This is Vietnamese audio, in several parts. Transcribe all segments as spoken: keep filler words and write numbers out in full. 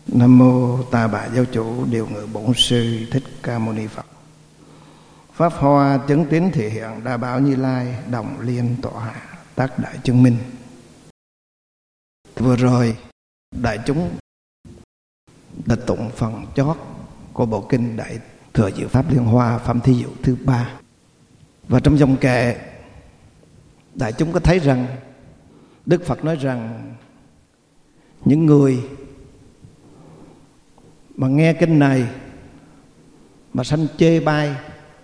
Nam mô Ta Bà Giáo Chủ Điều Ngự Bổn Sư Thích Ca Mâu Ni Phật. Pháp hoa chứng tín thị hiện Đa Bảo Như Lai đồng liên tọa hạ tác đại chứng minh. Vừa rồi đại chúng đã tụng phần chót của bộ kinh Đại Thừa Diệu Pháp Liên Hoa phẩm thí dụ thứ ba. Và trong dòng kệ đại chúng có thấy rằng Đức Phật nói rằng những người mà nghe kinh này mà sanh chê bai,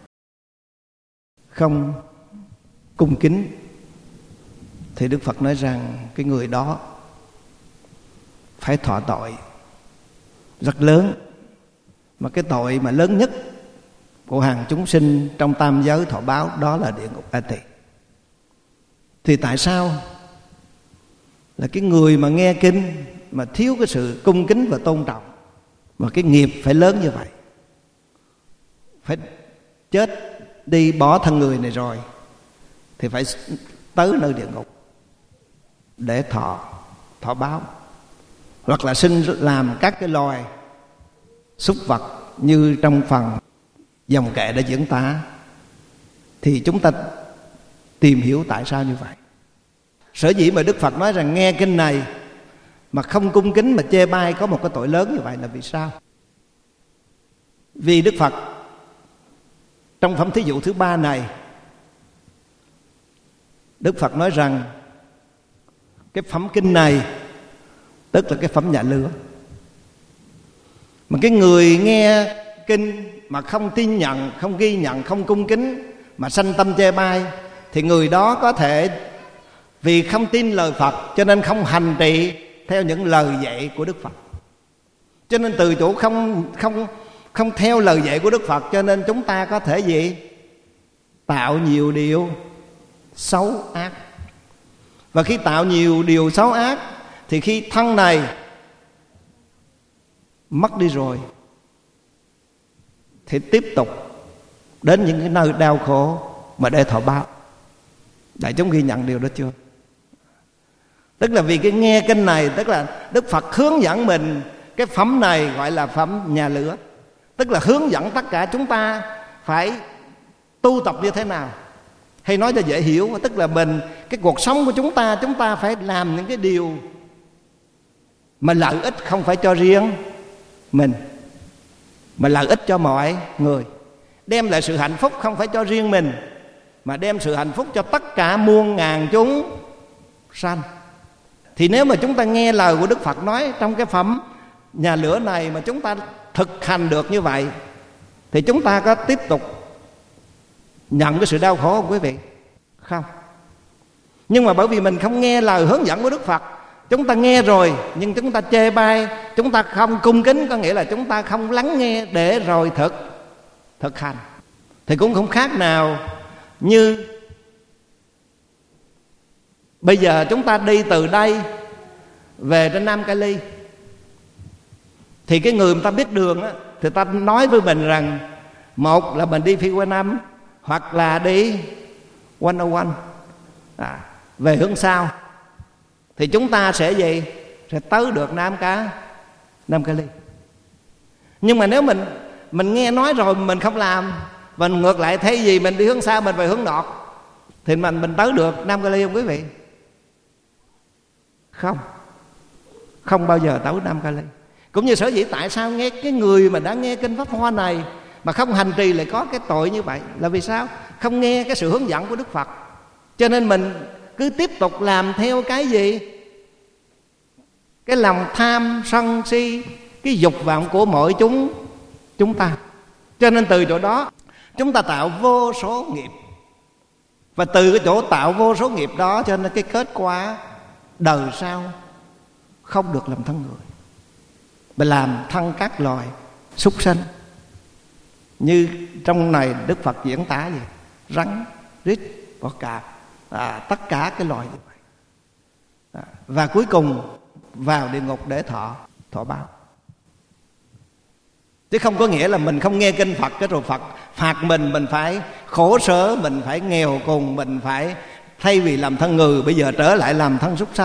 không cung kính, thì Đức Phật nói rằng cái người đó phải thọ tội rất lớn. Mà cái tội mà lớn nhất của hàng chúng sinh trong tam giới thọ báo đó là địa ngục A Tỳ. Thì tại sao là cái người mà nghe kinh mà thiếu cái sự cung kính và tôn trọng, mà cái nghiệp phải lớn như vậy, phải chết đi bỏ thân người này rồi thì phải tới nơi địa ngục để thọ thọ báo, hoặc là sinh làm các cái loài súc vật như trong phần dòng kệ đã diễn tả. Thì chúng ta tìm hiểu tại sao như vậy. Sở dĩ mà Đức Phật nói rằng nghe kinh này mà không cung kính mà chê bai có một cái tội lớn như vậy là vì sao? Vì Đức Phật trong phẩm thí dụ thứ ba này, Đức Phật nói rằng cái phẩm kinh này tức là cái phẩm nhà lứa. Mà cái người nghe kinh mà không tin nhận, không ghi nhận, không cung kính mà sanh tâm chê bai, thì người đó có thể vì không tin lời Phật cho nên không hành trì theo những lời dạy của Đức Phật. Cho nên từ chỗ không không không theo lời dạy của Đức Phật, cho nên chúng ta có thể gì? Tạo nhiều điều xấu ác. Và khi tạo nhiều điều xấu ác thì khi thân này mất đi rồi thì tiếp tục đến những cái nơi đau khổ mà để thọ báo. Đại chúng ghi nhận điều đó chưa? Tức là vì cái nghe kinh này, tức là Đức Phật hướng dẫn mình cái phẩm này gọi là phẩm nhà lửa. Tức là hướng dẫn tất cả chúng ta phải tu tập như thế nào. Hay nói cho dễ hiểu, tức là mình, cái cuộc sống của chúng ta, chúng ta phải làm những cái điều mà lợi ích không phải cho riêng mình, mà lợi ích cho mọi người. Đem lại sự hạnh phúc không phải cho riêng mình, mà đem sự hạnh phúc cho tất cả muôn ngàn chúng sanh. Thì nếu mà chúng ta nghe lời của Đức Phật nói trong cái phẩm nhà lửa này mà chúng ta thực hành được như vậy, thì chúng ta có tiếp tục nhận cái sự đau khổ không quý vị? Không. Nhưng mà bởi vì mình không nghe lời hướng dẫn của Đức Phật, chúng ta nghe rồi nhưng chúng ta chê bai, chúng ta không cung kính, có nghĩa là chúng ta không lắng nghe để rồi thực thực hành. Thì cũng không khác nào như bây giờ chúng ta đi từ đây về trên Nam Cali, thì cái người người ta biết đường á, thì ta nói với mình rằng một là mình đi Phi Qua Năm, hoặc là đi một không một à, về hướng sau, thì chúng ta sẽ gì? Sẽ tới được Nam Cá Nam Cali. Nhưng mà nếu mình mình nghe nói rồi mình không làm, mình ngược lại thấy gì mình đi hướng sau, mình về hướng nọt, thì mình mình tới được Nam Cali không quý vị? Không. Không bao giờ tới Nam Cali. Cũng như sở dĩ tại sao nghe cái người mà đã nghe kinh Pháp Hoa này mà không hành trì lại có cái tội như vậy, là vì sao? Không nghe cái sự hướng dẫn của Đức Phật. Cho nên mình cứ tiếp tục làm theo cái gì? Cái lòng tham, sân si, cái dục vọng của mọi chúng chúng ta. Cho nên từ chỗ đó chúng ta tạo vô số nghiệp. Và từ cái chỗ tạo vô số nghiệp đó, cho nên cái kết quả đời sau không được làm thân người, mà làm thân các loài súc sanh. Như trong này Đức Phật diễn tả gì? Rắn, rít, bọ cạp, à, tất cả cái loài như vậy. À, và cuối cùng vào địa ngục để thọ thọ báo. Chứ không có nghĩa là mình không nghe kinh Phật cái rồi Phật phạt mình, mình phải khổ sở, mình phải nghèo cùng, mình phải thay vì làm thân người bây giờ trở lại làm thân súc sanh.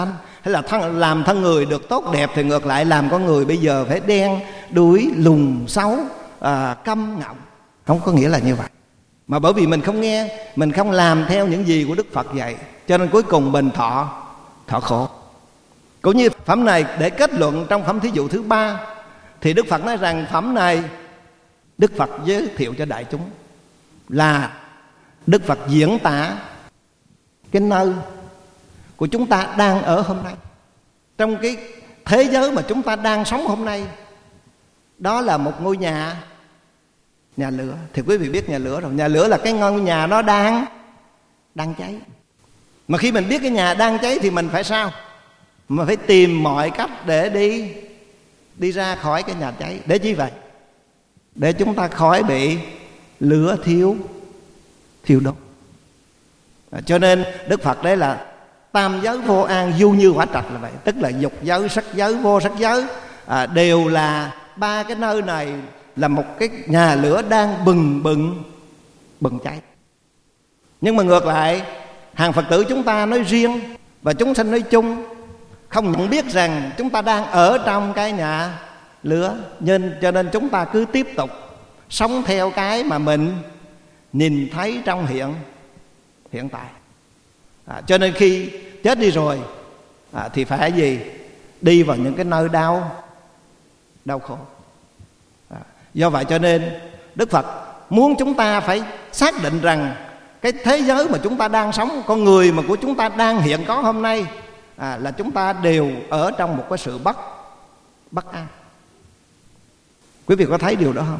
hay là thân, làm thân người được tốt đẹp, thì ngược lại làm con người bây giờ phải đen đuối, lùn xấu, à, câm ngọng. Không có nghĩa là như vậy. Mà bởi vì mình không nghe, mình không làm theo những gì của Đức Phật dạy, cho nên cuối cùng mình thọ thọ khổ. Cũng như phẩm này để kết luận trong phẩm thí dụ thứ ba, thì Đức Phật nói rằng phẩm này Đức Phật giới thiệu cho đại chúng là Đức Phật diễn tả cái nơi của chúng ta đang ở hôm nay, trong cái thế giới mà chúng ta đang sống hôm nay. Đó là một ngôi nhà nhà lửa. Thì quý vị biết nhà lửa rồi. Nhà lửa là cái ngôi nhà nó đang đang cháy. Mà khi mình biết cái nhà đang cháy thì mình phải sao? Mà phải tìm mọi cách để đi đi ra khỏi cái nhà cháy. Để chi vậy? Để chúng ta khỏi bị lửa thiêu thiêu đốt. À, cho nên Đức Phật đấy là tam giới vô an, du như hỏa trạch là vậy. Tức là dục giới, sắc giới, vô sắc giới, à, đều là ba cái nơi này là một cái nhà lửa đang bừng bừng bừng cháy. Nhưng mà ngược lại, hàng Phật tử chúng ta nói riêng và chúng sanh nói chung không nhận biết rằng chúng ta đang ở trong cái nhà lửa, nên cho nên chúng ta cứ tiếp tục sống theo cái mà mình nhìn thấy trong hiện hiện tại. À, cho nên khi chết đi rồi, à, thì phải gì? Đi vào những cái nơi đau đau khổ. À, do vậy cho nên Đức Phật muốn chúng ta phải xác định rằng cái thế giới mà chúng ta đang sống, con người mà của chúng ta đang hiện có hôm nay, à, là chúng ta đều ở trong một cái sự bất bất an. Quý vị có thấy điều đó không?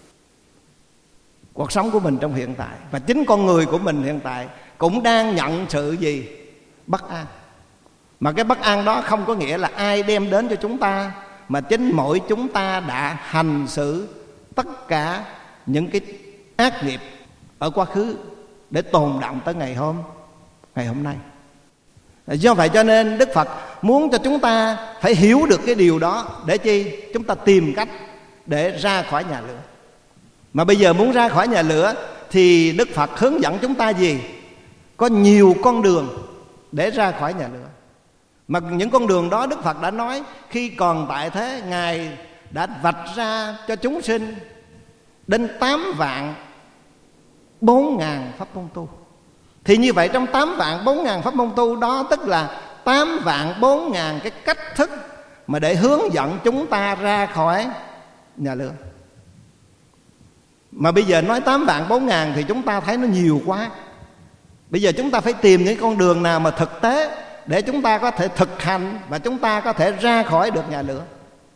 Cuộc sống của mình trong hiện tại và chính con người của mình hiện tại cũng đang nhận sự gì? Bất an. Mà cái bất an đó không có nghĩa là ai đem đến cho chúng ta, mà chính mỗi chúng ta đã hành xử tất cả những cái ác nghiệp ở quá khứ để tồn đọng tới ngày hôm ngày hôm nay. Do vậy cho nên Đức Phật muốn cho chúng ta phải hiểu được cái điều đó. Để chi? Chúng ta tìm cách để ra khỏi nhà lửa. Mà bây giờ muốn ra khỏi nhà lửa thì Đức Phật hướng dẫn chúng ta gì? Có nhiều con đường để ra khỏi nhà lửa. Mà những con đường đó Đức Phật đã nói khi còn tại thế, Ngài đã vạch ra cho chúng sinh đến tám vạn bốn ngàn pháp môn tu. Thì như vậy trong tám vạn bốn ngàn pháp môn tu đó, tức là tám vạn bốn ngàn cái cách thức mà để hướng dẫn chúng ta ra khỏi nhà lửa. Mà bây giờ nói tám vạn bốn ngàn thì chúng ta thấy nó nhiều quá. Bây giờ chúng ta phải tìm những con đường nào mà thực tế để chúng ta có thể thực hành và chúng ta có thể ra khỏi được nhà lửa.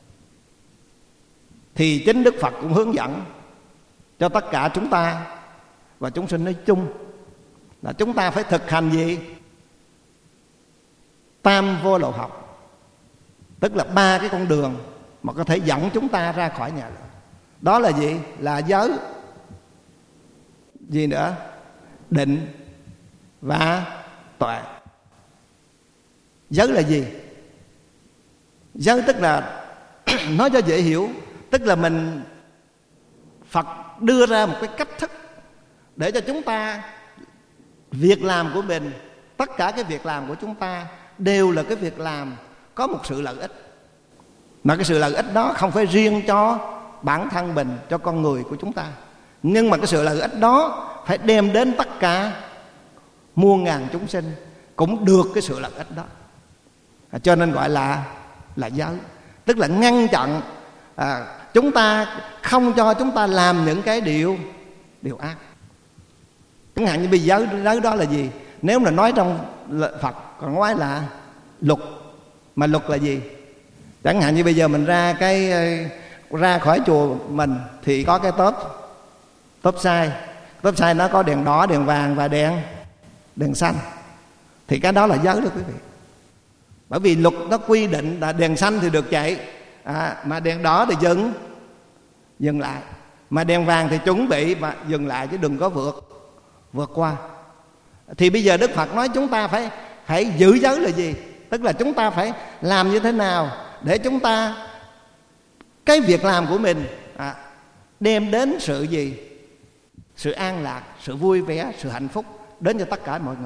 Thì chính Đức Phật cũng hướng dẫn cho tất cả chúng ta và chúng sinh nói chung là chúng ta phải thực hành gì? Tam vô lậu học. Tức là ba cái con đường mà có thể dẫn chúng ta ra khỏi nhà lửa. Đó là gì? Là giới, gì nữa? Định và tuệ. Giới là gì? Giới tức là nói cho dễ hiểu, tức là mình Phật đưa ra một cái cách thức để cho chúng ta, việc làm của mình, tất cả cái việc làm của chúng ta đều là cái việc làm có một sự lợi ích. Mà cái sự lợi ích đó không phải riêng cho bản thân mình, cho con người của chúng ta, nhưng mà cái sự lợi ích đó phải đem đến tất cả muôn ngàn chúng sinh cũng được cái sự lợi ích đó. À, cho nên gọi là là giới. Tức là ngăn chặn à, chúng ta, không cho chúng ta làm những cái điều điều ác. Chẳng hạn như bây giờ giới đó là gì? Nếu mà nói trong Phật còn nói là luật. Mà luật là gì? Chẳng hạn như bây giờ mình ra cái ra khỏi chùa mình thì có cái tốp tốp sai. Tốp sai nó có đèn đỏ, đèn vàng và đèn đèn xanh. Thì cái đó là giới đó quý vị. Bởi vì luật nó quy định là đèn xanh thì được chạy, à, mà đèn đỏ thì dừng dừng lại, mà đèn vàng thì chuẩn bị mà dừng lại chứ đừng có vượt vượt qua. Thì bây giờ Đức Phật nói chúng ta phải phải giữ giới là gì? Tức là chúng ta phải làm như thế nào để chúng ta, cái việc làm của mình à, đem đến sự gì? Sự an lạc, sự vui vẻ, sự hạnh phúc đến cho tất cả mọi người.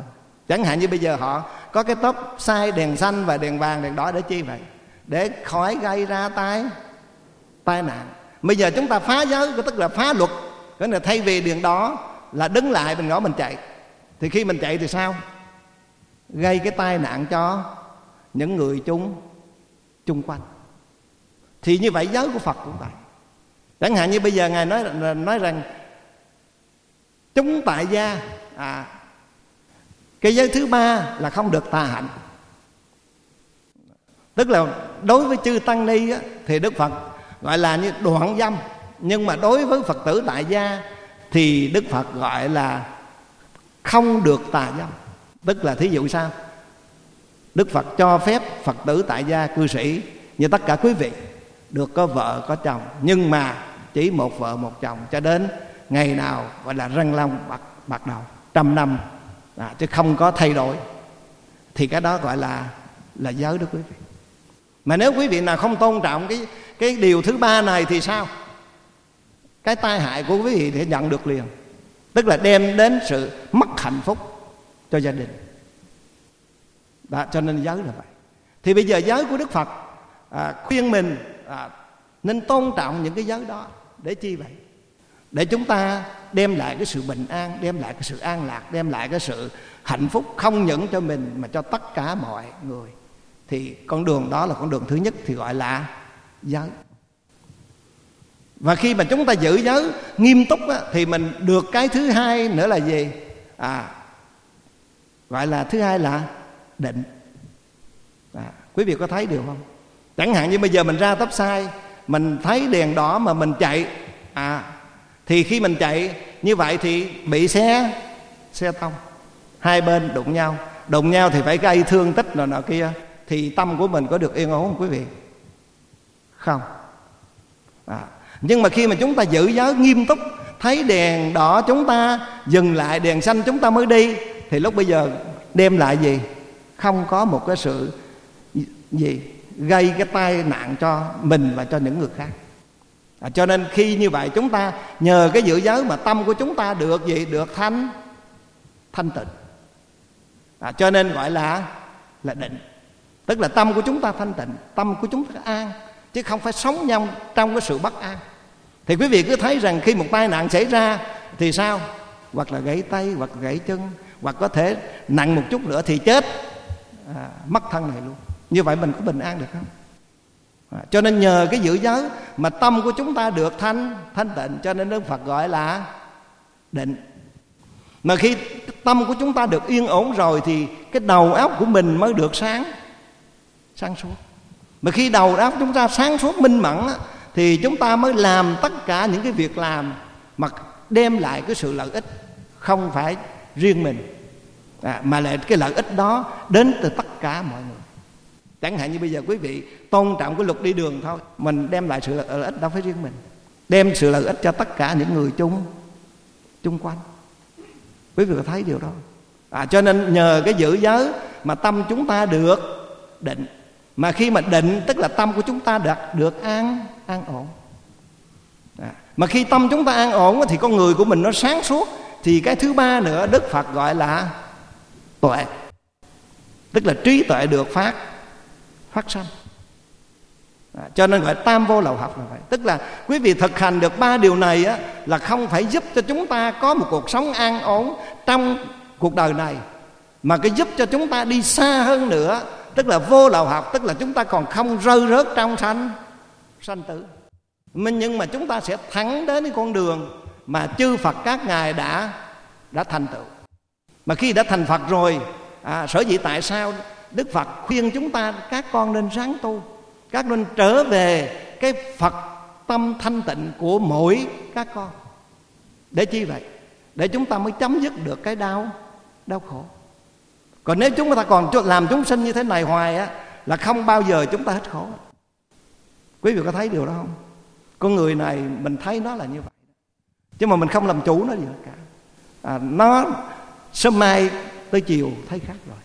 Chẳng hạn như bây giờ họ có cái tốp sai đèn xanh và đèn vàng, đèn đỏ để chi vậy? Để khỏi gây ra tai tai nạn. Bây giờ chúng ta phá giới, tức là phá luật. Cái là thay vì đèn đỏ là đứng lại mình ngỏ mình chạy, thì khi mình chạy thì sao? Gây cái tai nạn cho những người chung chung quanh. Thì như vậy giới của Phật cũng vậy. Chẳng hạn như bây giờ Ngài nói nói rằng chúng tại gia, à, cái giới thứ ba là không được tà hạnh. Tức là đối với chư tăng ni á, thì Đức Phật gọi là như đoạn dâm. Nhưng mà đối với Phật tử tại gia thì Đức Phật gọi là không được tà dâm. Tức là thí dụ sao? Đức Phật cho phép Phật tử tại gia cư sĩ như tất cả quý vị được có vợ có chồng, nhưng mà chỉ một vợ một chồng cho đến ngày nào gọi là răng long bạc, bạc đầu trăm năm, à, chứ không có thay đổi. Thì cái đó gọi là là giới đó quý vị. Mà nếu quý vị nào không tôn trọng cái cái điều thứ ba này thì sao? Cái tai hại của quý vị thì nhận được liền. Tức là đem đến sự mất hạnh phúc cho gia đình. Đó, cho nên giới là vậy. Thì bây giờ giới của Đức Phật à, khuyên mình à, nên tôn trọng những cái giới đó. Để chi vậy? Để chúng ta đem lại cái sự bình an, đem lại cái sự an lạc, đem lại cái sự hạnh phúc không những cho mình mà cho tất cả mọi người. Thì con đường đó là con đường thứ nhất, thì gọi là giới. Và khi mà chúng ta giữ giới nghiêm túc á, thì mình được cái thứ hai nữa là gì? À, gọi là thứ hai là định. À, quý vị có thấy điều không? Chẳng hạn như bây giờ mình ra tấp sai, mình thấy đèn đỏ mà mình chạy, à, thì khi mình chạy như vậy thì bị xe xe tông, hai bên đụng nhau, đụng nhau thì phải gây thương tích nọ nọ kia. Thì tâm của mình có được yên ổn không quý vị? Không. À, nhưng mà khi mà chúng ta giữ giới nghiêm túc, thấy đèn đỏ chúng ta dừng lại, đèn xanh chúng ta mới đi, thì lúc bây giờ đem lại gì? Không có một cái sự gì gây cái tai nạn cho mình và cho những người khác. À, cho nên khi như vậy chúng ta nhờ cái giữ giới mà tâm của chúng ta được gì? Được thanh thanh tịnh. À, cho nên gọi là là định. Tức là tâm của chúng ta thanh tịnh, tâm của chúng ta an, chứ không phải sống nhau trong cái sự bất an. Thì quý vị cứ thấy rằng khi một tai nạn xảy ra thì sao? Hoặc là gãy tay, hoặc gãy chân, hoặc có thể nặng một chút nữa thì chết, à, mất thân này luôn. Như vậy mình có bình an được không? À, cho nên nhờ cái giữ giới mà tâm của chúng ta được thanh thanh tịnh, cho nên Đức Phật gọi là định. Mà khi tâm của chúng ta được yên ổn rồi thì cái đầu óc của mình mới được sáng sáng suốt. Mà khi đầu óc chúng ta sáng suốt minh mẫn á, thì chúng ta mới làm tất cả những cái việc làm mà đem lại cái sự lợi ích, không phải riêng mình, à, mà lại cái lợi ích đó đến từ tất cả mọi người. Chẳng hạn như bây giờ quý vị tôn trọng cái luật đi đường thôi, mình đem lại sự lợi ích đâu phải riêng mình, đem sự lợi ích cho tất cả những người chung chung quanh. Quý vị có thấy điều đó? À, cho nên nhờ cái giữ giới mà tâm chúng ta được định. Mà khi mà định tức là tâm của chúng ta được, được an an ổn. À, mà khi tâm chúng ta an ổn thì con người của mình nó sáng suốt. Thì cái thứ ba nữa Đức Phật gọi là tuệ. Tức là trí tuệ được phát phát sanh. À, cho nên gọi tam vô lậu học là vậy. Tức là quý vị thực hành được ba điều này á, là không phải giúp cho chúng ta có một cuộc sống an ổn trong cuộc đời này, mà cái giúp cho chúng ta đi xa hơn nữa. Tức là vô lậu học, tức là chúng ta còn không rơi rớt trong sanh sanh tử. Nhưng mà chúng ta sẽ thẳng đến cái con đường mà chư Phật các ngài đã đã thành tựu. Mà khi đã thành Phật rồi, à, sở dĩ tại sao Đức Phật khuyên chúng ta các con nên ráng tu, các nên trở về cái Phật tâm thanh tịnh của mỗi các con. Để chi vậy? Để chúng ta mới chấm dứt được cái đau đau khổ. Còn nếu chúng ta còn làm chúng sinh như thế này hoài á, là không bao giờ chúng ta hết khổ. Quý vị có thấy điều đó không? Con người này mình thấy nó là như vậy, chứ mà mình không làm chủ nó gì cả. À, nó sớm mai tới chiều thấy khác rồi.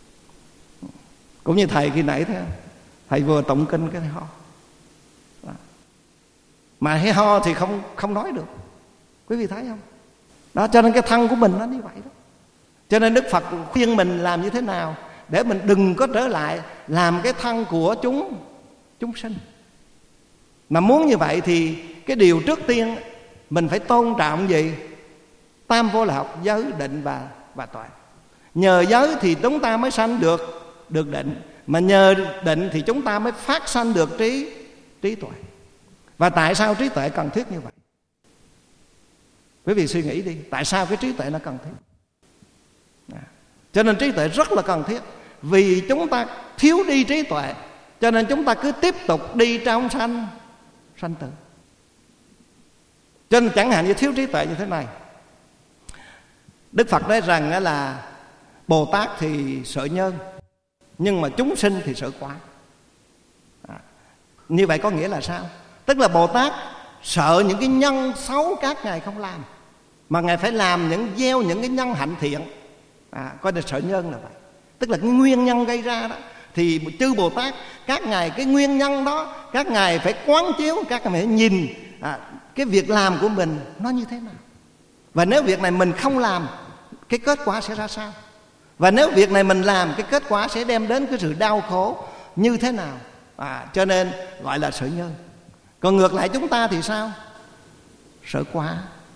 Cũng như thầy khi nãy thế, thầy vừa tụng kinh cái ho, à, mà hay ho thì không không nói được. Quý vị thấy không? Đó, cho nên cái thân của mình nó như vậy đó. Cho nên Đức Phật khuyên mình làm như thế nào để mình đừng có trở lại làm cái thân của chúng chúng sinh. Mà muốn như vậy thì cái điều trước tiên mình phải tôn trọng gì? Tam vô lậu học, giới, định và và tuệ. Nhờ giới thì chúng ta mới sanh được được định, mà nhờ định thì chúng ta mới phát sanh được trí trí tuệ. Và tại sao trí tuệ cần thiết như vậy? Quý vị suy nghĩ đi, tại sao cái trí tuệ nó cần thiết? À, cho nên trí tuệ rất là cần thiết. Vì chúng ta thiếu đi trí tuệ, cho nên chúng ta cứ tiếp tục đi trong sanh sanh tử. Cho nên chẳng hạn như thiếu trí tuệ như thế này, Đức Phật nói rằng là Bồ Tát thì sợ nhân, nhưng mà chúng sinh thì sợ quả. À, như vậy có nghĩa là sao? Tức là Bồ Tát sợ những cái nhân xấu các ngài không làm, mà ngài phải làm những gieo những cái nhân hạnh thiện. À, coi là sợ nhân là vậy. Tức là cái nguyên nhân gây ra đó, thì chư Bồ Tát các ngài cái nguyên nhân đó các ngài phải quán chiếu, các ngài phải nhìn à, cái việc làm của mình nó như thế nào. Và nếu việc này mình không làm, cái kết quả sẽ ra sao? Và nếu việc này mình làm, cái kết quả sẽ đem đến cái sự đau khổ như thế nào? À, cho nên gọi là sợ nhân. Còn ngược lại chúng ta thì sao? Sợ quả.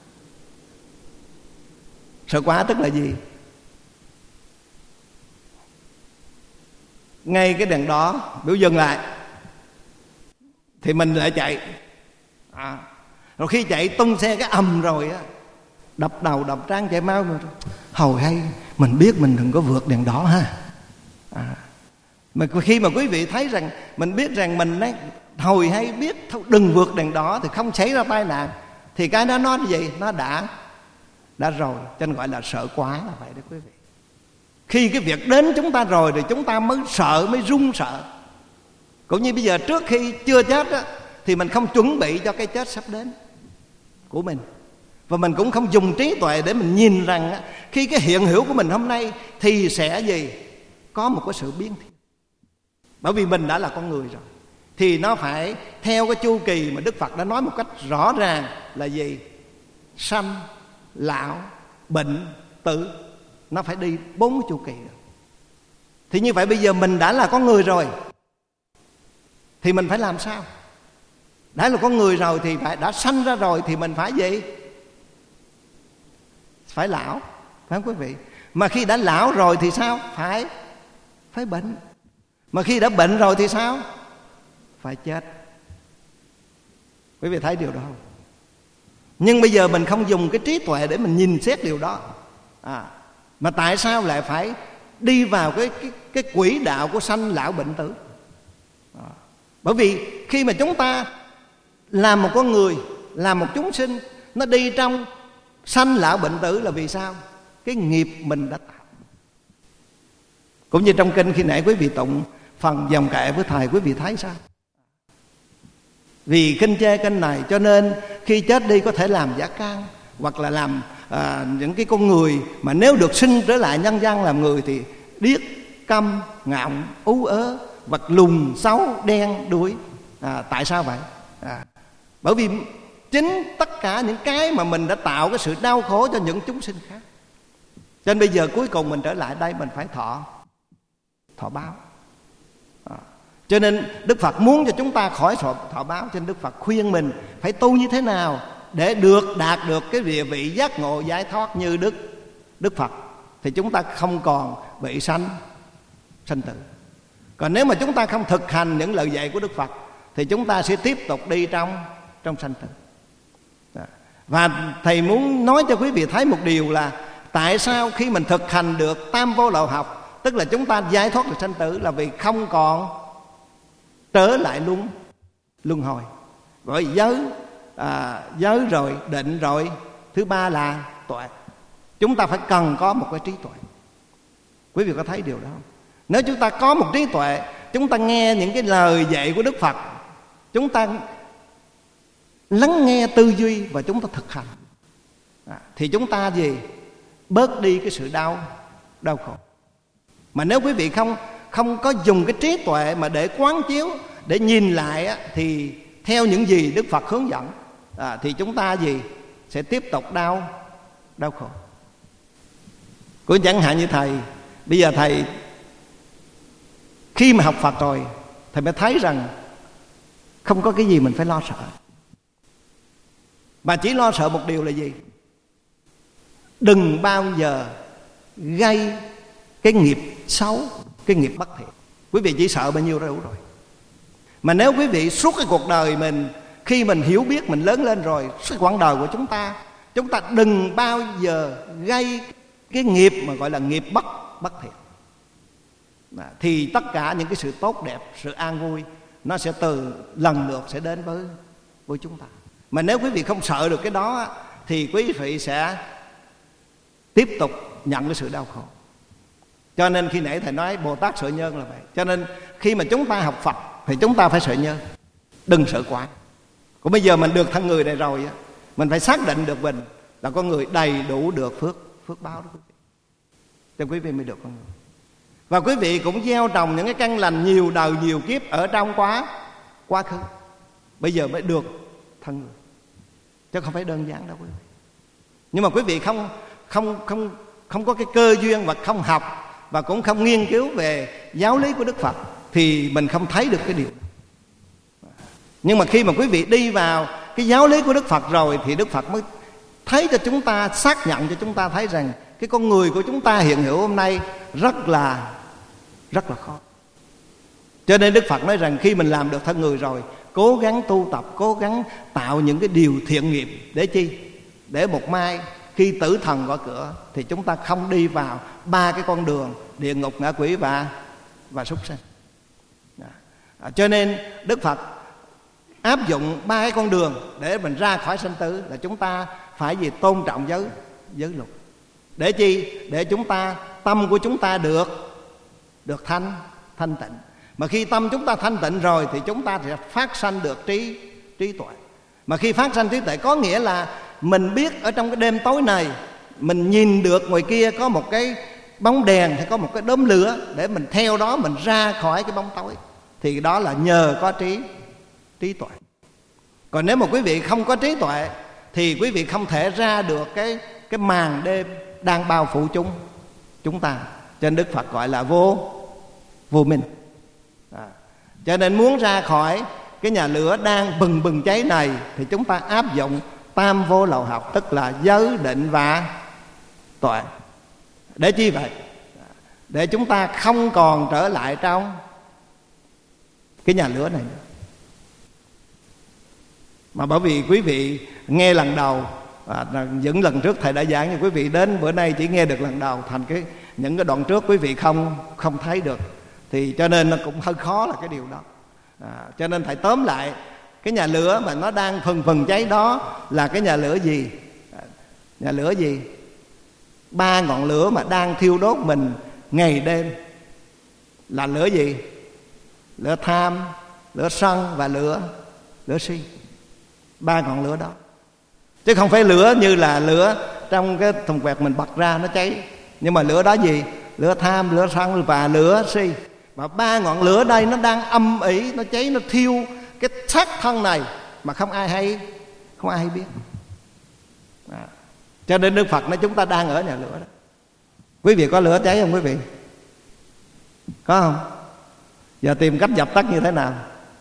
Sợ quả tức là gì? Ngay cái đèn đỏ biểu dừng lại thì mình lại chạy. À, rồi khi chạy tung xe cái ầm rồi á, đập đầu đập trán chạy mau mà hầu hay mình biết mình đừng có vượt đèn đỏ ha. À, mà khi mà quý vị thấy rằng mình biết rằng mình ấy, hồi hay biết đừng vượt đèn đỏ thì không xảy ra tai nạn, thì cái đó nó gì? Nó đã đã rồi, cho nên gọi là sợ quá là vậy đó quý vị. Khi cái việc đến chúng ta rồi thì chúng ta mới sợ, mới run sợ. Cũng như bây giờ trước khi chưa chết á, thì mình không chuẩn bị cho cái chết sắp đến của mình. Và mình cũng không dùng trí tuệ để mình nhìn rằng á, khi cái hiện hữu của mình hôm nay thì sẽ gì? Có một cái sự biến thiên. Bởi vì mình đã là con người rồi, thì nó phải theo cái chu kỳ mà Đức Phật đã nói một cách rõ ràng là gì? Sanh, lão, bệnh, tử. Nó phải đi bốn cái chu kỳ rồi. Thì như vậy bây giờ mình đã là con người rồi, thì mình phải làm sao? Đã là con người rồi thì phải, đã sanh ra rồi thì mình phải gì? Phải lão, phải không quý vị? Mà khi đã lão rồi thì sao? Phải phải bệnh. Mà khi đã bệnh rồi thì sao? Phải chết. Quý vị thấy điều đó không? Nhưng bây giờ mình không dùng cái trí tuệ để mình nhìn xét điều đó. À, mà tại sao lại phải đi vào cái cái cái quỹ đạo của sanh lão bệnh tử? À, bởi vì khi mà chúng ta làm một con người, làm một chúng sinh, nó đi trong sanh lão bệnh tử là vì sao? Cái nghiệp mình đã tạo. Cũng như trong kinh khi nãy quý vị tụng phần dòng kệ với thầy, quý vị thấy sao? Vì khinh chê kinh này cho nên khi chết đi có thể làm giả can, hoặc là làm à, những cái con người mà nếu được sinh trở lại nhân gian làm người thì điếc, câm, ngọng, ú ớ, vật lùn, xấu, đen, đuối. À, tại sao vậy? À, bởi vì chính tất cả những cái mà mình đã tạo cái sự đau khổ cho những chúng sinh khác. Cho nên bây giờ cuối cùng mình trở lại đây mình phải thọ thọ báo. À, cho nên Đức Phật muốn cho chúng ta khỏi thọ, thọ báo, cho nên Đức Phật khuyên mình phải tu như thế nào để được đạt được cái địa vị giác ngộ giải thoát như Đức Đức Phật, thì chúng ta không còn bị sanh sanh tử. Còn nếu mà chúng ta không thực hành những lời dạy của Đức Phật thì chúng ta sẽ tiếp tục đi trong trong sanh tử. Và thầy muốn nói cho quý vị thấy một điều là tại sao khi mình thực hành được tam vô lậu học, tức là chúng ta giải thoát được sanh tử, là vì không còn trở lại luân luân hồi. Rồi giới à, giới rồi định rồi, thứ ba là tuệ. Chúng ta phải cần có một cái trí tuệ. Quý vị có thấy điều đó không? Nếu chúng ta có một trí tuệ, chúng ta nghe những cái lời dạy của Đức Phật, chúng ta lắng nghe tư duy và chúng ta thực hành, à, thì chúng ta gì? Bớt đi cái sự đau đau khổ. Mà nếu quý vị không không có dùng cái trí tuệ mà để quán chiếu, để nhìn lại á, thì theo những gì Đức Phật hướng dẫn, à, thì chúng ta gì? Sẽ tiếp tục đau đau khổ. Cũng chẳng hạn như thầy, bây giờ thầy khi mà học Phật rồi, thầy mới thấy rằng không có cái gì mình phải lo sợ, mà chỉ lo sợ một điều là gì? Đừng bao giờ gây cái nghiệp xấu, cái nghiệp bất thiện. Quý vị chỉ sợ bao nhiêu đó đủ rồi. Mà nếu quý vị suốt cái cuộc đời mình, khi mình hiểu biết, mình lớn lên rồi, suốt quãng đời của chúng ta, chúng ta đừng bao giờ gây cái nghiệp mà gọi là nghiệp bất bất thiện, thì tất cả những cái sự tốt đẹp, sự an vui nó sẽ từ lần lượt sẽ đến với với chúng ta. Mà nếu quý vị không sợ được cái đó thì quý vị sẽ tiếp tục nhận cái sự đau khổ. Cho nên khi nãy thầy nói Bồ Tát sợ nhân là vậy. Cho nên khi mà chúng ta học Phật thì chúng ta phải sợ nhân, đừng sợ quá. Còn bây giờ mình được thân người này rồi, mình phải xác định được mình là con người đầy đủ được phước phước báo đó quý vị, cho quý vị mới được con người. Và quý vị cũng gieo trồng những cái căn lành nhiều đời nhiều kiếp ở trong quá quá khứ, bây giờ mới được thân người, chứ không phải đơn giản đâu quý vị. Nhưng mà quý vị không không không không có cái cơ duyên và không học và cũng không nghiên cứu về giáo lý của Đức Phật thì mình không thấy được cái điều đó. Nhưng mà khi mà quý vị đi vào cái giáo lý của Đức Phật rồi thì Đức Phật mới thấy cho chúng ta, xác nhận cho chúng ta thấy rằng cái con người của chúng ta hiện hữu hôm nay rất là rất là khó. Cho nên Đức Phật nói rằng khi mình làm được thân người rồi, cố gắng tu tập, cố gắng tạo những cái điều thiện nghiệp. Để chi? Để một mai khi tử thần gõ cửa thì chúng ta không đi vào ba cái con đường địa ngục, ngạ quỷ và và súc sanh. À, cho nên Đức Phật áp dụng ba cái con đường để mình ra khỏi sanh tử là chúng ta phải gì? Tôn trọng giới giới luật. Để chi? Để chúng ta, tâm của chúng ta được được thanh thanh tịnh. Mà khi tâm chúng ta thanh tịnh rồi thì chúng ta sẽ phát sanh được trí trí tuệ. Mà khi phát sanh trí tuệ có nghĩa là mình biết ở trong cái đêm tối này, mình nhìn được ngoài kia có một cái bóng đèn hay có một cái đốm lửa, để mình theo đó mình ra khỏi cái bóng tối, thì đó là nhờ có trí trí tuệ. Còn nếu mà quý vị không có trí tuệ thì quý vị không thể ra được cái cái màn đêm đang bao phủ chúng chúng ta. Cho nên Đức Phật gọi là vô vô minh. À, cho nên muốn ra khỏi cái nhà lửa đang bừng bừng cháy này thì chúng ta áp dụng tam vô lậu học, tức là giới, định và tuệ. Để chi vậy? Để chúng ta không còn trở lại trong cái nhà lửa này nữa. Mà bởi vì quý vị nghe lần đầu, à, những lần trước thầy đã giảng, cho quý vị đến bữa nay chỉ nghe được lần đầu, thành cái những cái đoạn trước quý vị không không thấy được, thì cho nên nó cũng hơi khó là cái điều đó. À, cho nên thầy tóm lại cái nhà lửa mà nó đang phừng phừng cháy đó là cái nhà lửa gì? À, nhà lửa gì? Ba ngọn lửa mà đang thiêu đốt mình ngày đêm là lửa gì? Lửa tham, lửa sân và lửa lửa si. Ba ngọn lửa đó, chứ không phải lửa như là lửa trong cái thùng quẹt mình bật ra nó cháy. Nhưng mà lửa đó gì? Lửa tham, lửa sân và lửa si. Và ba ngọn lửa đây nó đang âm ỉ, nó cháy, nó thiêu cái xác thân này mà không ai hay, không ai hay biết. À, cho nên Đức Phật nói chúng ta đang ở nhà lửa đó. Quý vị có lửa cháy không quý vị? Có không? Giờ tìm cách dập tắt như thế nào?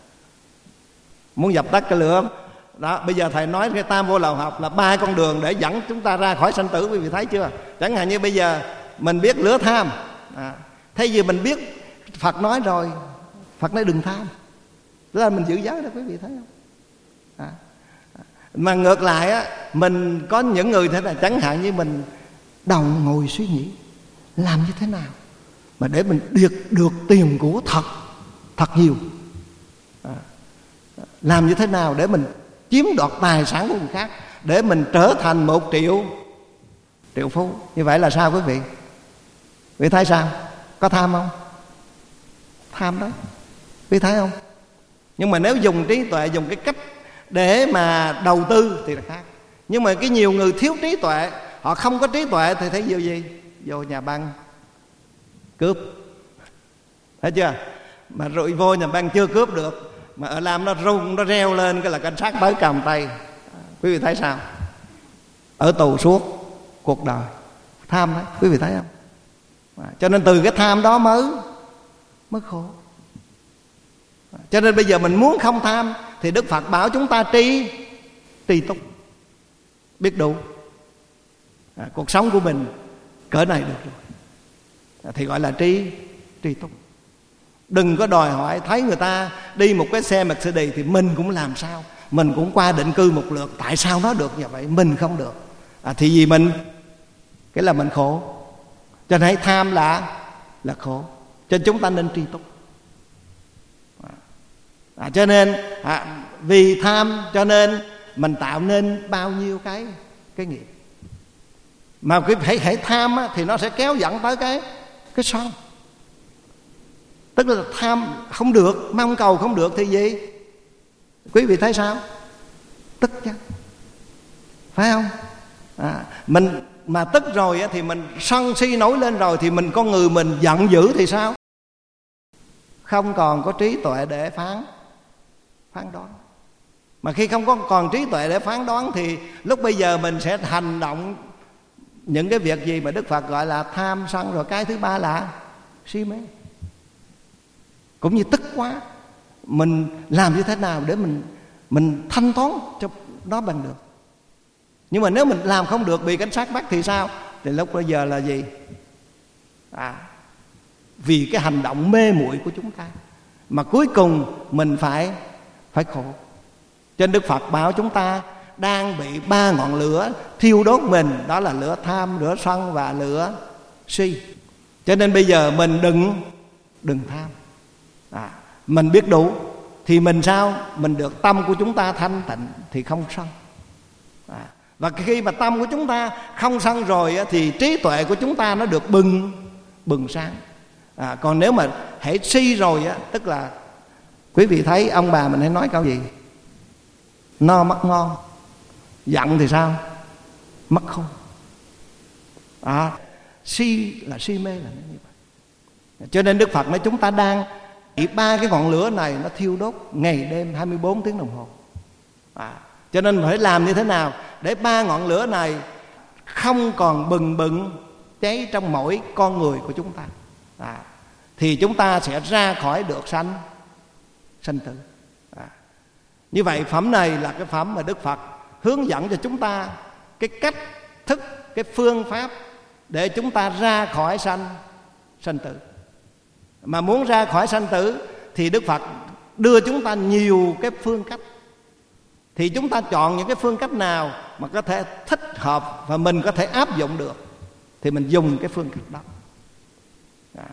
Muốn dập tắt cái lửa đó, bây giờ thầy nói cái tam vô lậu học là ba con đường để dẫn chúng ta ra khỏi sanh tử. Quý vị thấy chưa? Chẳng hạn như bây giờ mình biết lửa tham, à, thay vì mình biết Phật nói rồi, Phật nói đừng tham, đó là mình giữ giới đó, quý vị thấy không? À, mà ngược lại á, mình có những người thế này, chẳng hạn như mình đầu ngồi suy nghĩ làm như thế nào mà để mình được được tiền của thật thật nhiều, à, làm như thế nào để mình chiếm đoạt tài sản của người khác, để mình trở thành một triệu triệu phú. Như vậy là sao quý vị? Quý vị thấy sao? Có tham không? Tham đó, quý vị thấy không? Nhưng mà nếu dùng trí tuệ, dùng cái cách để mà đầu tư thì là khác. Nhưng mà cái nhiều người thiếu trí tuệ, họ không có trí tuệ thì thấy vô gì? Vô nhà băng cướp, thấy chưa? Mà rồi vô nhà băng chưa cướp được, mà ở làm nó rung, nó reo lên cái là cảnh sát tới cầm tay. Quý vị thấy sao? Ở tù suốt cuộc đời. Tham đấy, quý vị thấy không? À, cho nên từ cái tham đó mới mới khổ. À, cho nên bây giờ mình muốn không tham thì Đức Phật bảo chúng ta tri tri túc, biết đủ. À, cuộc sống của mình cỡ này được rồi. À, thì gọi là tri tri túc. Đừng có đòi hỏi thấy người ta đi một cái xe Mercedes thì mình cũng làm sao, mình cũng qua định cư một lượt, tại sao nó được như vậy mình không được. À, thì vì mình cái là mình khổ. Cho nên hãy tham là là khổ. Cho nên chúng ta nên tri túc. À, cho nên à, vì tham cho nên mình tạo nên bao nhiêu cái cái nghiệp. Mà cái hãy hãy tham á, thì nó sẽ kéo dẫn tới cái cái sân. Tức là tham không được, mong cầu không được thì gì? Quý vị thấy sao? Tức chứ, phải không? À, mình mà tức rồi á, thì mình sân si nổi lên rồi thì mình con người mình giận dữ thì sao? Không còn có trí tuệ để phán phán đoán. Mà khi không có còn trí tuệ để phán đoán thì lúc bây giờ mình sẽ hành động những cái việc gì mà Đức Phật gọi là tham sân, rồi cái thứ ba là si mê. Cũng như tức quá, mình làm như thế nào để mình mình thanh toán cho nó bằng được. Nhưng mà nếu mình làm không được, bị cảnh sát bắt thì sao? Thì lúc bây giờ là gì? À, vì cái hành động mê muội của chúng ta mà cuối cùng mình phải phải khổ. Cho nên Đức Phật bảo chúng ta đang bị ba ngọn lửa thiêu đốt mình, đó là lửa tham, lửa sân và lửa si. Cho nên bây giờ mình đừng đừng tham. À, mình biết đủ thì mình sao? Mình được tâm của chúng ta thanh tịnh thì không sân. À, và khi mà tâm của chúng ta không sân rồi thì trí tuệ của chúng ta nó được bừng bừng sáng. À, còn nếu mà hãy si rồi á, tức là quý vị thấy ông bà mình hay nói câu gì? No mất ngon. Giận thì sao? Mất khôn. À, si là si mê là như vậy. Cho nên Đức Phật nói chúng ta đang bị ba cái ngọn lửa này nó thiêu đốt ngày đêm hai mươi bốn tiếng đồng hồ. À, cho nên phải làm như thế nào để ba ngọn lửa này không còn bừng bừng cháy trong mỗi con người của chúng ta. À, thì chúng ta sẽ ra khỏi được sanh sanh tử. À, như vậy phẩm này là cái phẩm mà Đức Phật hướng dẫn cho chúng ta cái cách thức, cái phương pháp để chúng ta ra khỏi sanh sanh tử. Mà muốn ra khỏi sanh tử thì Đức Phật đưa chúng ta nhiều cái phương cách. Thì chúng ta chọn những cái phương cách nào mà có thể thích hợp và mình có thể áp dụng được thì mình dùng cái phương cách đó. À,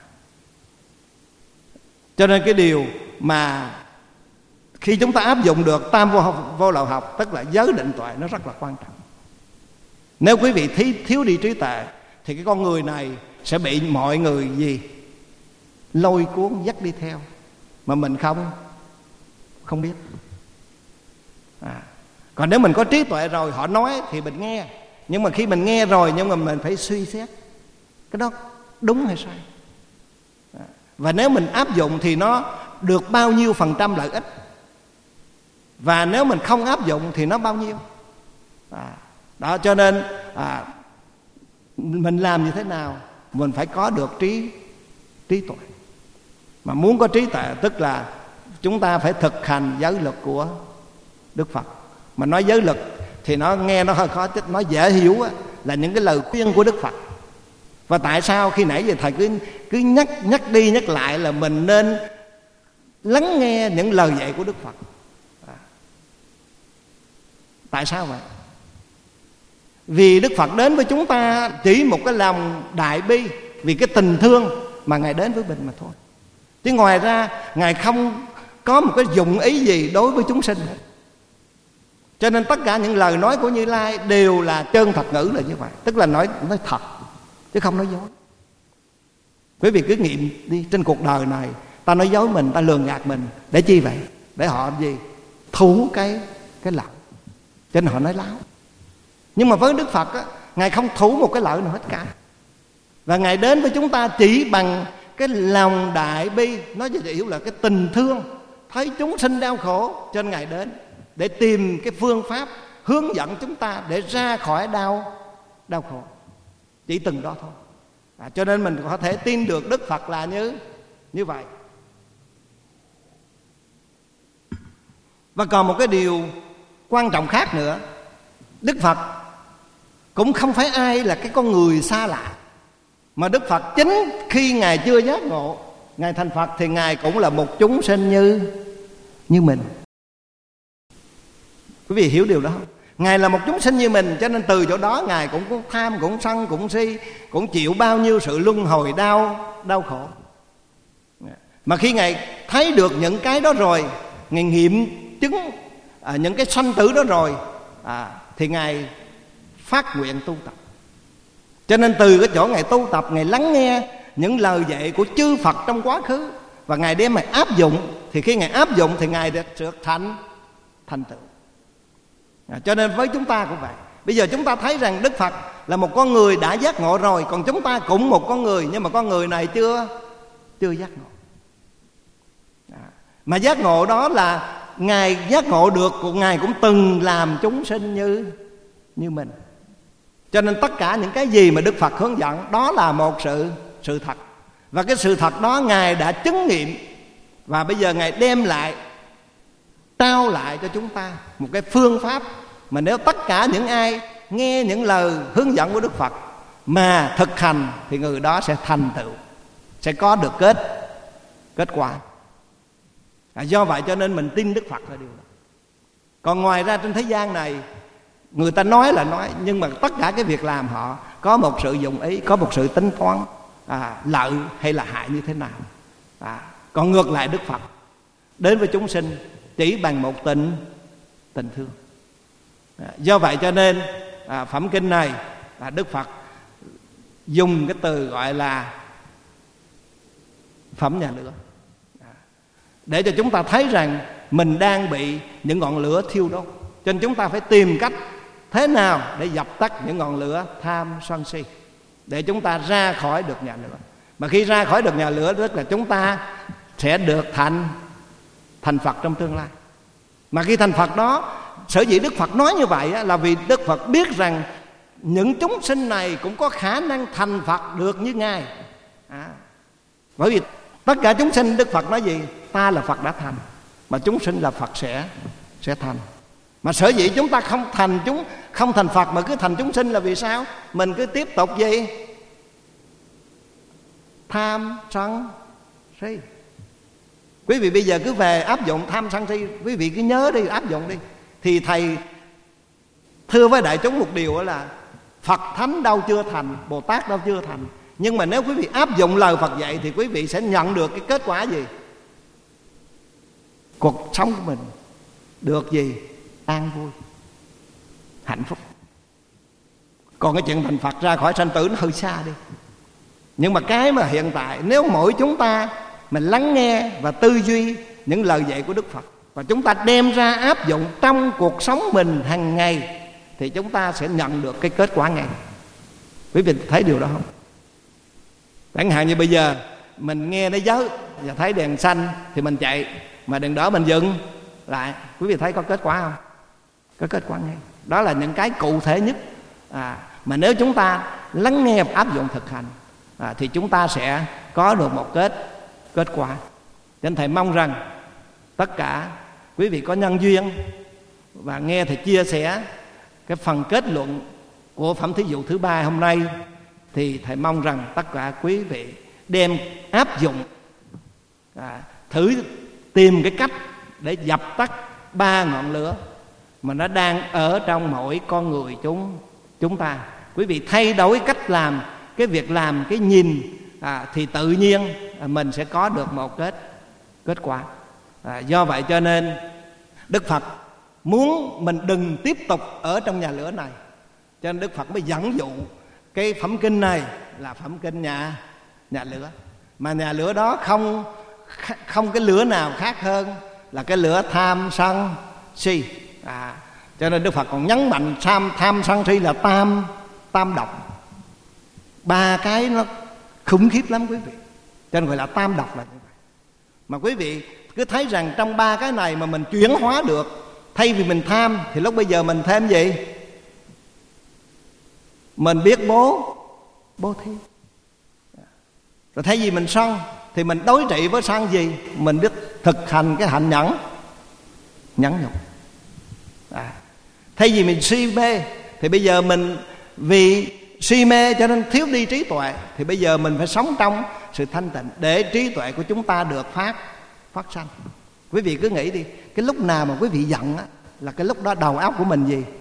cho nên cái điều mà khi chúng ta áp dụng được tam vô, học, vô lậu học, tức là giới định tuệ, nó rất là quan trọng. Nếu quý vị thiếu, thiếu đi trí tuệ thì cái con người này sẽ bị mọi người gì lôi cuốn dắt đi theo mà mình không không biết. À, còn nếu mình có trí tuệ rồi, họ nói thì mình nghe. Nhưng mà khi mình nghe rồi, nhưng mà mình phải suy xét cái đó đúng hay sai. À, và nếu mình áp dụng thì nó được bao nhiêu phần trăm lợi ích, và nếu mình không áp dụng thì nó bao nhiêu. À, đó, cho nên à, mình làm như thế nào mình phải có được trí trí tuệ. Mà muốn có trí tuệ tức là chúng ta phải thực hành giới luật của Đức Phật. Mà nói giới luật thì nó nghe nó hơi khó, nó dễ hiểu á, là những cái lời khuyên của Đức Phật. Và tại sao khi nãy giờ thầy cứ cứ nhắc nhắc đi nhắc lại là mình nên lắng nghe những lời dạy của Đức Phật. À, tại sao vậy? Vì Đức Phật đến với chúng ta chỉ một cái lòng đại bi, vì cái tình thương mà Ngài đến với mình mà thôi. Chứ ngoài ra Ngài không có một cái dụng ý gì đối với chúng sinh hết. Cho nên tất cả những lời nói của Như Lai đều là chân thật ngữ là như vậy. Tức là nói, nói thật chứ không nói dối. Quý vị cứ nghiệm đi, trên cuộc đời này ta nói dối mình, ta lường gạt mình để chi vậy? Để họ gì? Thủ cái cái lợi. Cho nên họ nói láo. Nhưng mà với Đức Phật á, Ngài không thủ một cái lợi nào hết cả. Và Ngài đến với chúng ta chỉ bằng cái lòng đại bi, nói cho hiểu là cái tình thương, thấy chúng sinh đau khổ, cho nên Ngài đến để tìm cái phương pháp hướng dẫn chúng ta để ra khỏi đau đau khổ. Chỉ từng đó thôi. à, cho nên mình có thể tin được Đức Phật là như như vậy. Và còn một cái điều quan trọng khác nữa, Đức Phật cũng không phải ai là cái con người xa lạ, mà Đức Phật chính khi Ngài chưa giác ngộ, Ngài thành Phật thì Ngài cũng là một chúng sinh như như mình. Quý vị hiểu điều đó không? Ngài là một chúng sinh như mình, cho nên từ chỗ đó Ngài cũng có tham, cũng sân, cũng si, cũng chịu bao nhiêu sự luân hồi đau đau khổ. Mà khi Ngài thấy được những cái đó rồi, Ngài nghiệm chứng à, những cái sanh tử đó rồi, à, thì Ngài phát nguyện tu tập. Cho nên từ cái chỗ Ngài tu tập, Ngài lắng nghe những lời dạy của chư Phật trong quá khứ, và Ngài đem Ngài áp dụng. Thì khi Ngài áp dụng thì Ngài được được thành thành tựu. À, cho nên với chúng ta cũng vậy. Bây giờ chúng ta thấy rằng Đức Phật là một con người đã giác ngộ rồi, còn chúng ta cũng một con người, nhưng mà con người này chưa chưa giác ngộ. À, mà giác ngộ đó là Ngài giác ngộ được, Ngài cũng từng làm chúng sinh như như mình. Cho nên tất cả những cái gì mà Đức Phật hướng dẫn đó là một sự sự thật. Và cái sự thật đó Ngài đã chứng nghiệm, và bây giờ Ngài đem lại, trao lại cho chúng ta một cái phương pháp mà nếu tất cả những ai nghe những lời hướng dẫn của Đức Phật mà thực hành thì người đó sẽ thành tựu, sẽ có được kết kết quả. À, do vậy cho nên mình tin Đức Phật là điều đó. Còn ngoài ra trên thế gian này, người ta nói là nói, nhưng mà tất cả cái việc làm họ có một sự dụng ý, có một sự tính toán, à, lợi hay là hại như thế nào. À, còn ngược lại Đức Phật đến với chúng sinh chỉ bằng một tình tình thương. À, do vậy cho nên à, phẩm kinh này à, Đức Phật dùng cái từ gọi là phẩm nhà lửa, à, để cho chúng ta thấy rằng mình đang bị những ngọn lửa thiêu đốt. Cho nên chúng ta phải tìm cách thế nào để dập tắt những ngọn lửa tham sân si, để chúng ta ra khỏi được nhà lửa. Mà khi ra khỏi được nhà lửa, tức là chúng ta sẽ được thành thành Phật trong tương lai. Mà khi thành Phật đó, sở dĩ Đức Phật nói như vậy là vì Đức Phật biết rằng những chúng sinh này cũng có khả năng thành Phật được như Ngài. À, bởi vì tất cả chúng sinh, Đức Phật nói gì? Ta là Phật đã thành, mà chúng sinh là Phật sẽ sẽ thành. Mà sở dĩ chúng ta không thành chúng không thành Phật mà cứ thành chúng sinh là vì sao? Mình cứ tiếp tục gì? Tham sân si. Quý vị bây giờ cứ về áp dụng tham sân si, quý vị cứ nhớ đi, áp dụng đi. Thì thầy thưa với đại chúng một điều là Phật Thánh đâu chưa thành, Bồ Tát đâu chưa thành. Nhưng mà nếu quý vị áp dụng lời Phật dạy thì quý vị sẽ nhận được cái kết quả gì? Cuộc sống của mình được gì? An vui, hạnh phúc. Còn cái chuyện thành Phật ra khỏi sanh tử nó hơi xa đi. Nhưng mà cái mà hiện tại, nếu mỗi chúng ta mình lắng nghe và tư duy những lời dạy của Đức Phật, và chúng ta đem ra áp dụng trong cuộc sống mình hàng ngày, thì chúng ta sẽ nhận được cái kết quả ngay. Quý vị thấy điều đó không? Chẳng hạn như bây giờ mình nghe nó giới và thấy đèn xanh thì mình chạy, mà đèn đỏ mình dừng lại, quý vị thấy có kết quả không? Có kết quả ngay. Đó là những cái cụ thể nhất, à, mà nếu chúng ta lắng nghe và áp dụng thực hành, à, thì chúng ta sẽ có được một kết kết quả. Nên thầy mong rằng tất cả quý vị có nhân duyên và nghe thầy chia sẻ cái phần kết luận của phẩm thí dụ thứ ba hôm nay, thì thầy mong rằng tất cả quý vị đem áp dụng, à, thử tìm cái cách để dập tắt ba ngọn lửa mà nó đang ở trong mỗi con người chúng chúng ta. Quý vị thay đổi cách làm, cái việc làm, cái nhìn, à, thì tự nhiên à, mình sẽ có được một kết kết quả. À, do vậy cho nên Đức Phật muốn mình đừng tiếp tục ở trong nhà lửa này, cho nên Đức Phật mới dẫn dụ cái phẩm kinh này là phẩm kinh nhà nhà lửa. Mà nhà lửa đó không không cái lửa nào khác hơn là cái lửa tham sân si. À, cho nên Đức Phật còn nhấn mạnh tham tham sân si là tam tam độc. Ba cái nó khủng khiếp lắm quý vị, cho nên gọi là tam độc là như vậy. Mà quý vị cứ thấy rằng trong ba cái này mà mình chuyển hóa được, thay vì mình tham thì lúc bây giờ mình thêm gì? Mình biết bố bố thí. Rồi thay vì mình sân thì mình đối trị với sân gì? Mình biết thực hành cái hạnh nhẫn, nhẫn nhục. À, thay vì mình si mê thì bây giờ mình vì si mê cho nên thiếu đi trí tuệ, thì bây giờ mình phải sống trong sự thanh tịnh để trí tuệ của chúng ta được phát phát sanh. Quý vị cứ nghĩ đi, cái lúc nào mà quý vị giận á, là cái lúc đó đầu óc của mình gì?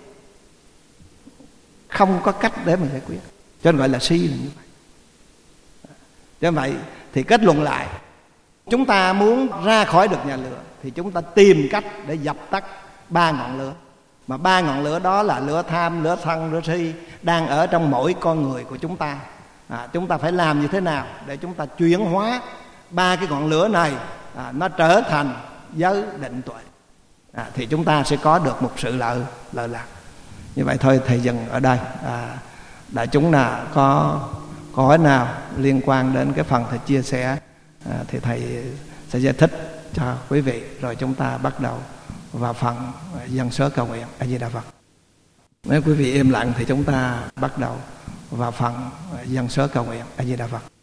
Không có cách để mình giải quyết, cho nên gọi là si là như vậy. Cho vậy thì kết luận lại, chúng ta muốn ra khỏi được nhà lửa thì chúng ta tìm cách để dập tắt ba ngọn lửa. Mà ba ngọn lửa đó là lửa tham, lửa sân, lửa si đang ở trong mỗi con người của chúng ta. À, chúng ta phải làm như thế nào để chúng ta chuyển hóa ba cái ngọn lửa này, à, nó trở thành giới định tuệ, à, thì chúng ta sẽ có được một sự lợi lợi lạc. Như vậy thôi thầy dừng ở đây. À, đại chúng là có câu hỏi nào liên quan đến cái phần thầy chia sẻ, à, thì thầy sẽ giải thích cho quý vị, rồi chúng ta bắt đầu vào phần dân sớ cầu nguyện. A Di Đà Phật. Nếu quý vị im lặng thì chúng ta bắt đầu vào phần dân sớ cầu nguyện. A Di Đà Phật.